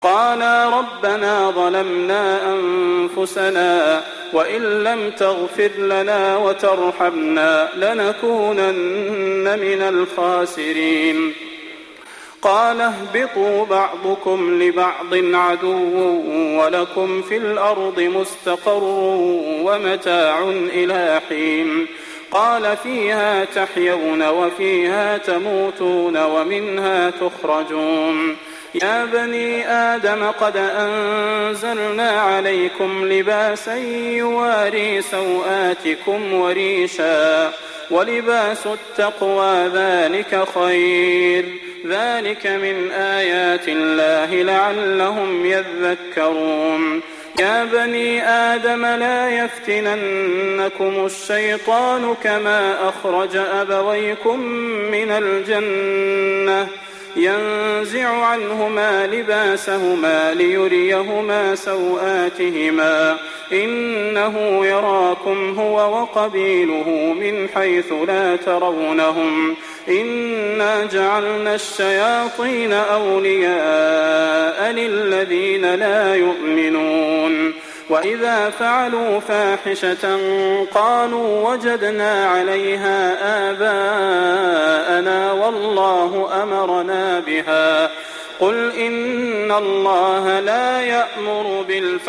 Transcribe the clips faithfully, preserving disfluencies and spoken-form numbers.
قالا ربنا ظلمنا أنفسنا وإن لم تغفر لنا وترحمنا لنكونن من الخاسرين. قال اهبطوا بعضكم لبعض عدو ولكم في الأرض مستقر ومتاع إلى حين. قال فيها تحيون وفيها تموتون ومنها تخرجون. يا بني آدم قد أنزلنا عليكم لباسا يواري سوآتكم وريشا ولباس التقوى ذلك خير ذلك من آيات الله لعلهم يذكرون. يا بني آدم لا يفتننكم الشيطان كما أخرج أبويكم من الجنة ينزع عنهما لباسهما ليريهما سوآتهما إنه يراكم هو وقبيله من حيث لا ترونهم إنا جعلنا الشياطين أولياء للذين لا يؤمنون. وإذا فعلوا فاحشة قالوا وجدنا عليها آباءنا والله أمرنا بها قل إن الله لا يأمر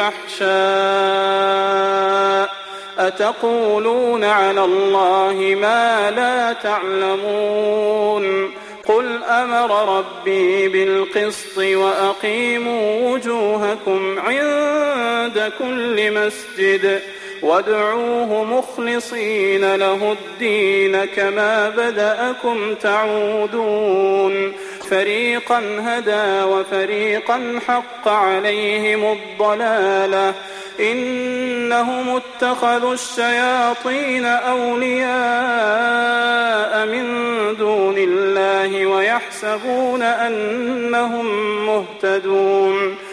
بالفحشاء أتقولون على الله ما لا تعلمون. قل أمر ربي بالقسط وأقيموا وجوهكم عند كل مسجد وادعوه مخلصين له الدين كما بدأكم تعودون. فريقا هدى وفريقا حق عليهم الضلالة إنهم اتخذوا الشياطين أولياء من دون الله ويحسبون أنهم مهتدون.